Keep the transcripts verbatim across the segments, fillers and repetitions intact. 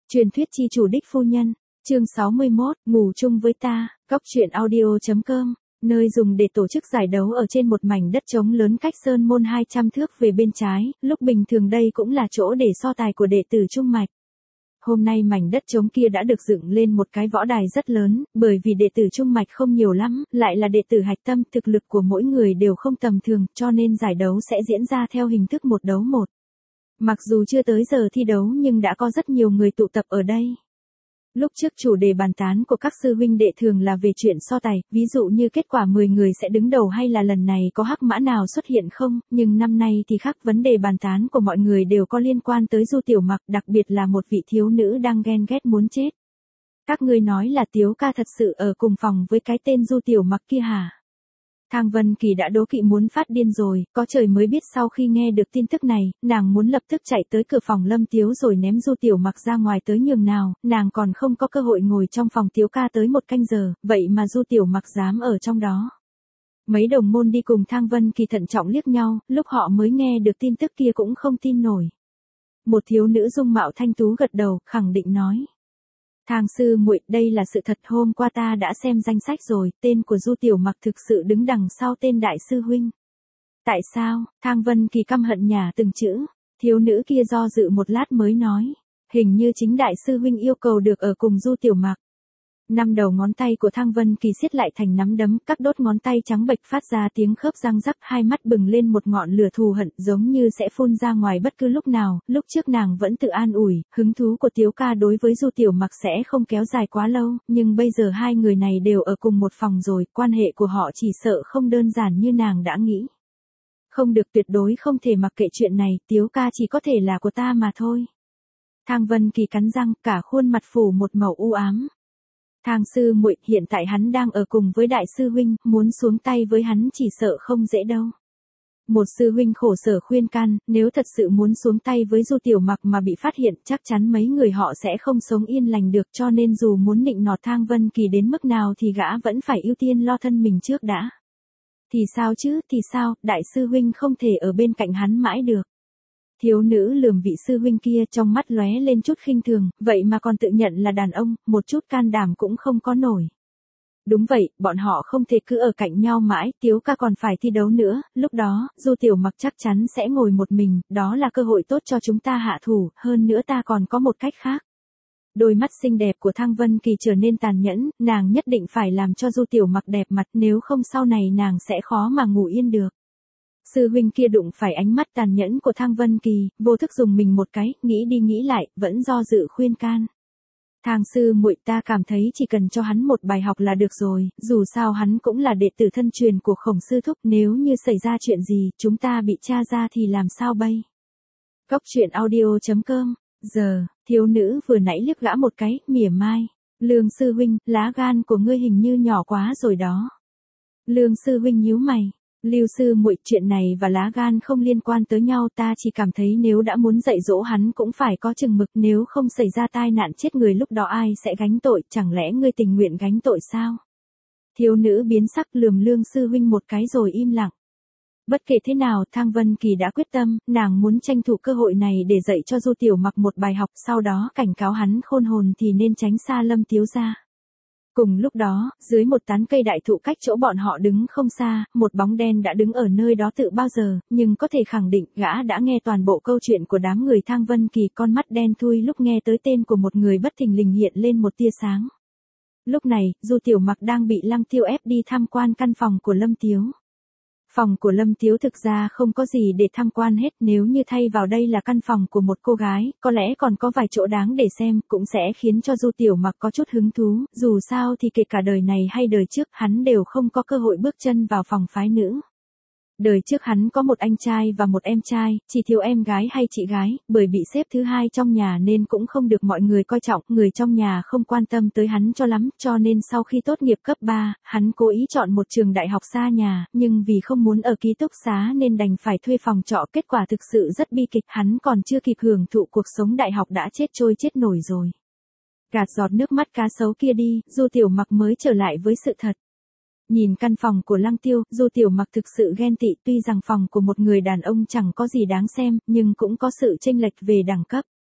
Truyền thuyết chi chủ đích phu nhân, chương sáu mươi mốt, ngủ chung với ta, góc truyện audio.com, nơi dùng để tổ chức giải đấu ở trên một mảnh đất trống lớn cách sơn môn hai trăm thước về bên trái, lúc bình thường đây cũng là chỗ để so tài của đệ tử Trung Mạch. Hôm nay mảnh đất trống kia đã được dựng lên một cái võ đài rất lớn, bởi vì đệ tử Trung Mạch không nhiều lắm, lại là đệ tử hạch tâm, thực lực của mỗi người đều không tầm thường, cho nên giải đấu sẽ diễn ra theo hình thức một đấu một. Mặc dù chưa tới giờ thi đấu nhưng đã có rất nhiều người tụ tập ở đây. Lúc trước chủ đề bàn tán của các sư huynh đệ thường là về chuyện so tài, ví dụ như kết quả mười người sẽ đứng đầu hay là lần này có hắc mã nào xuất hiện không, nhưng năm nay thì khác, vấn đề bàn tán của mọi người đều có liên quan tới Du Tiểu Mặc, đặc biệt là một vị thiếu nữ đang ghen ghét muốn chết. Các ngươi nói là Tiếu ca thật sự ở cùng phòng với cái tên Du Tiểu Mặc kia hả? Thang Vân Kỳ đã đố kỵ muốn phát điên rồi, có trời mới biết sau khi nghe được tin tức này, nàng muốn lập tức chạy tới cửa phòng Lâm Tiếu rồi ném Du Tiểu Mặc ra ngoài tới nhường nào, nàng còn không có cơ hội ngồi trong phòng Tiếu ca tới một canh giờ, vậy mà Du Tiểu Mặc dám ở trong đó. Mấy đồng môn đi cùng Thang Vân Kỳ thận trọng liếc nhau, lúc họ mới nghe được tin tức kia cũng không tin nổi. Một thiếu nữ dung mạo thanh tú gật đầu, khẳng định nói. Thang sư muội, đây là sự thật, hôm qua ta đã xem danh sách rồi, tên của Du Tiểu Mặc thực sự đứng đằng sau tên đại sư huynh. Tại sao? Thang Vân Kỳ căm hận nhả từng chữ, thiếu nữ kia do dự một lát mới nói, hình như chính đại sư huynh yêu cầu được ở cùng Du Tiểu Mặc. Năm đầu ngón tay của Thang Vân Kỳ siết lại thành nắm đấm, các đốt ngón tay trắng bệch phát ra tiếng khớp răng rắc, hai mắt bừng lên một ngọn lửa thù hận giống như sẽ phun ra ngoài bất cứ lúc nào. Lúc trước nàng vẫn tự an ủi, hứng thú của Tiếu ca đối với Du Tiểu Mặc sẽ không kéo dài quá lâu, nhưng bây giờ hai người này đều ở cùng một phòng rồi, quan hệ của họ chỉ sợ không đơn giản như nàng đã nghĩ. Không được, tuyệt đối không thể mặc kệ chuyện này, Tiếu ca chỉ có thể là của ta mà thôi. Thang Vân Kỳ cắn răng, cả khuôn mặt phủ một màu u ám. Thang sư muội, hiện tại hắn đang ở cùng với đại sư huynh, muốn xuống tay với hắn chỉ sợ không dễ đâu. Một sư huynh khổ sở khuyên can, nếu thật sự muốn xuống tay với Du Tiểu Mặc mà bị phát hiện, chắc chắn mấy người họ sẽ không sống yên lành được, cho nên dù muốn nịnh nọt Thang Vân Kỳ đến mức nào thì gã vẫn phải ưu tiên lo thân mình trước đã. Thì sao chứ, thì sao, đại sư huynh không thể ở bên cạnh hắn mãi được. Thiếu nữ lườm vị sư huynh kia, trong mắt lóe lên chút khinh thường, vậy mà còn tự nhận là đàn ông, một chút can đảm cũng không có nổi. Đúng vậy, bọn họ không thể cứ ở cạnh nhau mãi, Tiếu ca còn phải thi đấu nữa, lúc đó, Du Tiểu Mặc chắc chắn sẽ ngồi một mình, đó là cơ hội tốt cho chúng ta hạ thủ, hơn nữa ta còn có một cách khác. Đôi mắt xinh đẹp của Thang Vân Kỳ trở nên tàn nhẫn, nàng nhất định phải làm cho Du Tiểu Mặc đẹp mặt, nếu không sau này nàng sẽ khó mà ngủ yên được. Sư huynh kia đụng phải ánh mắt tàn nhẫn của Thang Vân Kỳ, vô thức dùng mình một cái, nghĩ đi nghĩ lại, vẫn do dự khuyên can. Thang sư muội, ta cảm thấy chỉ cần cho hắn một bài học là được rồi, dù sao hắn cũng là đệ tử thân truyền của Khổng sư thúc, nếu như xảy ra chuyện gì, chúng ta bị tra ra thì làm sao bây? Góc truyện audio.com, giờ, thiếu nữ vừa nãy liếc gã một cái, mỉa mai. Lương sư huynh, lá gan của ngươi hình như nhỏ quá rồi đó. Lương sư huynh nhíu mày. Lưu sư muội, chuyện này và lá gan không liên quan tới nhau, ta chỉ cảm thấy nếu đã muốn dạy dỗ hắn cũng phải có chừng mực, nếu không xảy ra tai nạn chết người lúc đó ai sẽ gánh tội, chẳng lẽ ngươi tình nguyện gánh tội sao? Thiếu nữ biến sắc, lườm Lương sư huynh một cái rồi im lặng. Bất kể thế nào, Thang Vân Kỳ đã quyết tâm, nàng muốn tranh thủ cơ hội này để dạy cho Du Tiểu Mặc một bài học, sau đó cảnh cáo hắn khôn hồn thì nên tránh xa Lâm Tiếu gia. Cùng lúc đó, dưới một tán cây đại thụ cách chỗ bọn họ đứng không xa, một bóng đen đã đứng ở nơi đó tự bao giờ, nhưng có thể khẳng định gã đã nghe toàn bộ câu chuyện của đám người Thang Vân Kỳ, con mắt đen thui lúc nghe tới tên của một người bất thình lình hiện lên một tia sáng. Lúc này, Du Tiểu Mặc đang bị Lăng Tiêu ép đi tham quan căn phòng của Lâm Tiếu. Phòng của Lâm Tiếu thực ra không có gì để tham quan hết, nếu như thay vào đây là căn phòng của một cô gái, có lẽ còn có vài chỗ đáng để xem, cũng sẽ khiến cho Du Tiểu Mặc có chút hứng thú, dù sao thì kể cả đời này hay đời trước, hắn đều không có cơ hội bước chân vào phòng phái nữ. Đời trước hắn có một anh trai và một em trai, chỉ thiếu em gái hay chị gái, bởi bị xếp thứ hai trong nhà nên cũng không được mọi người coi trọng, người trong nhà không quan tâm tới hắn cho lắm, cho nên sau khi tốt nghiệp cấp ba, hắn cố ý chọn một trường đại học xa nhà, nhưng vì không muốn ở ký túc xá nên đành phải thuê phòng trọ, kết quả thực sự rất bi kịch, hắn còn chưa kịp hưởng thụ cuộc sống đại học đã chết trôi chết nổi rồi. Gạt giọt nước mắt cá sấu kia đi, Du Tiểu Mặc mới trở lại với sự thật. Nhìn căn phòng của Lăng Tiêu, Du Tiểu Mặc thực sự ghen tị, tuy rằng phòng của một người đàn ông chẳng có gì đáng xem, nhưng cũng có sự chênh lệch về đẳng cấp.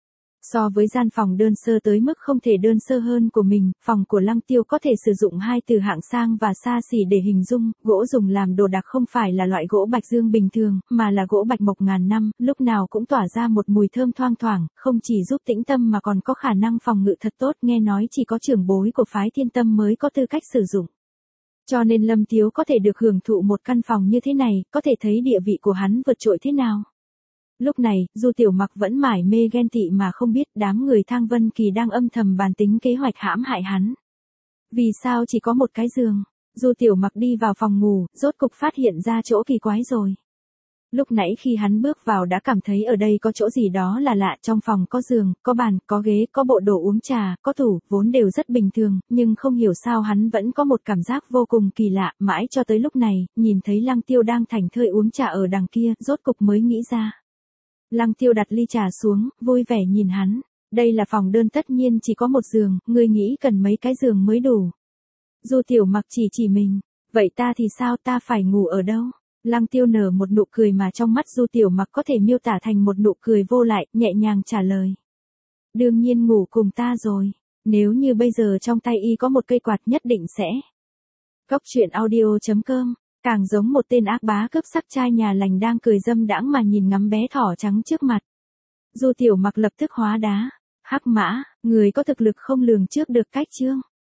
So với gian phòng đơn sơ tới mức không thể đơn sơ hơn của mình, phòng của Lăng Tiêu có thể sử dụng hai từ hạng sang và xa xỉ để hình dung, gỗ dùng làm đồ đạc không phải là loại gỗ bạch dương bình thường, mà là gỗ bạch mộc ngàn năm, lúc nào cũng tỏa ra một mùi thơm thoang thoảng, không chỉ giúp tĩnh tâm mà còn có khả năng phòng ngự thật tốt, nghe nói chỉ có trưởng bối của phái Thiên Tâm mới có tư cách sử dụng. Cho nên Lâm Tiếu có thể được hưởng thụ một căn phòng như thế này, có thể thấy địa vị của hắn vượt trội thế nào. Lúc này, Du Tiểu Mặc vẫn mải mê ghen tị mà không biết đám người Thang Vân Kỳ đang âm thầm bàn tính kế hoạch hãm hại hắn. Vì sao chỉ có một cái giường? Du Tiểu Mặc đi vào phòng ngủ, rốt cục phát hiện ra chỗ kỳ quái rồi. Lúc nãy khi hắn bước vào đã cảm thấy ở đây có chỗ gì đó là lạ, trong phòng có giường, có bàn, có ghế, có bộ đồ uống trà, có tủ, vốn đều rất bình thường, nhưng không hiểu sao hắn vẫn có một cảm giác vô cùng kỳ lạ, mãi cho tới lúc này, nhìn thấy Lăng Tiêu đang thảnh thơi uống trà ở đằng kia, rốt cục mới nghĩ ra. Lăng Tiêu đặt ly trà xuống, vui vẻ nhìn hắn. Đây là phòng đơn tất nhiên chỉ có một giường, ngươi nghĩ cần mấy cái giường mới đủ. Du Tiểu Mặc chỉ chỉ mình. Vậy ta thì sao, ta phải ngủ ở đâu? Lăng Tiêu nở một nụ cười mà trong mắt Du Tiểu Mặc có thể miêu tả thành một nụ cười vô lại, nhẹ nhàng trả lời. Đương nhiên ngủ cùng ta rồi. Nếu như bây giờ trong tay y có một cây quạt nhất định sẽ. Cốc truyện audio chấm com. Càng giống một tên ác bá cướp sắc trai nhà lành đang cười dâm đãng mà nhìn ngắm bé thỏ trắng trước mặt. Du Tiểu Mặc lập tức hóa đá. Hắc mã, người có thực lực không lường trước được cách chương.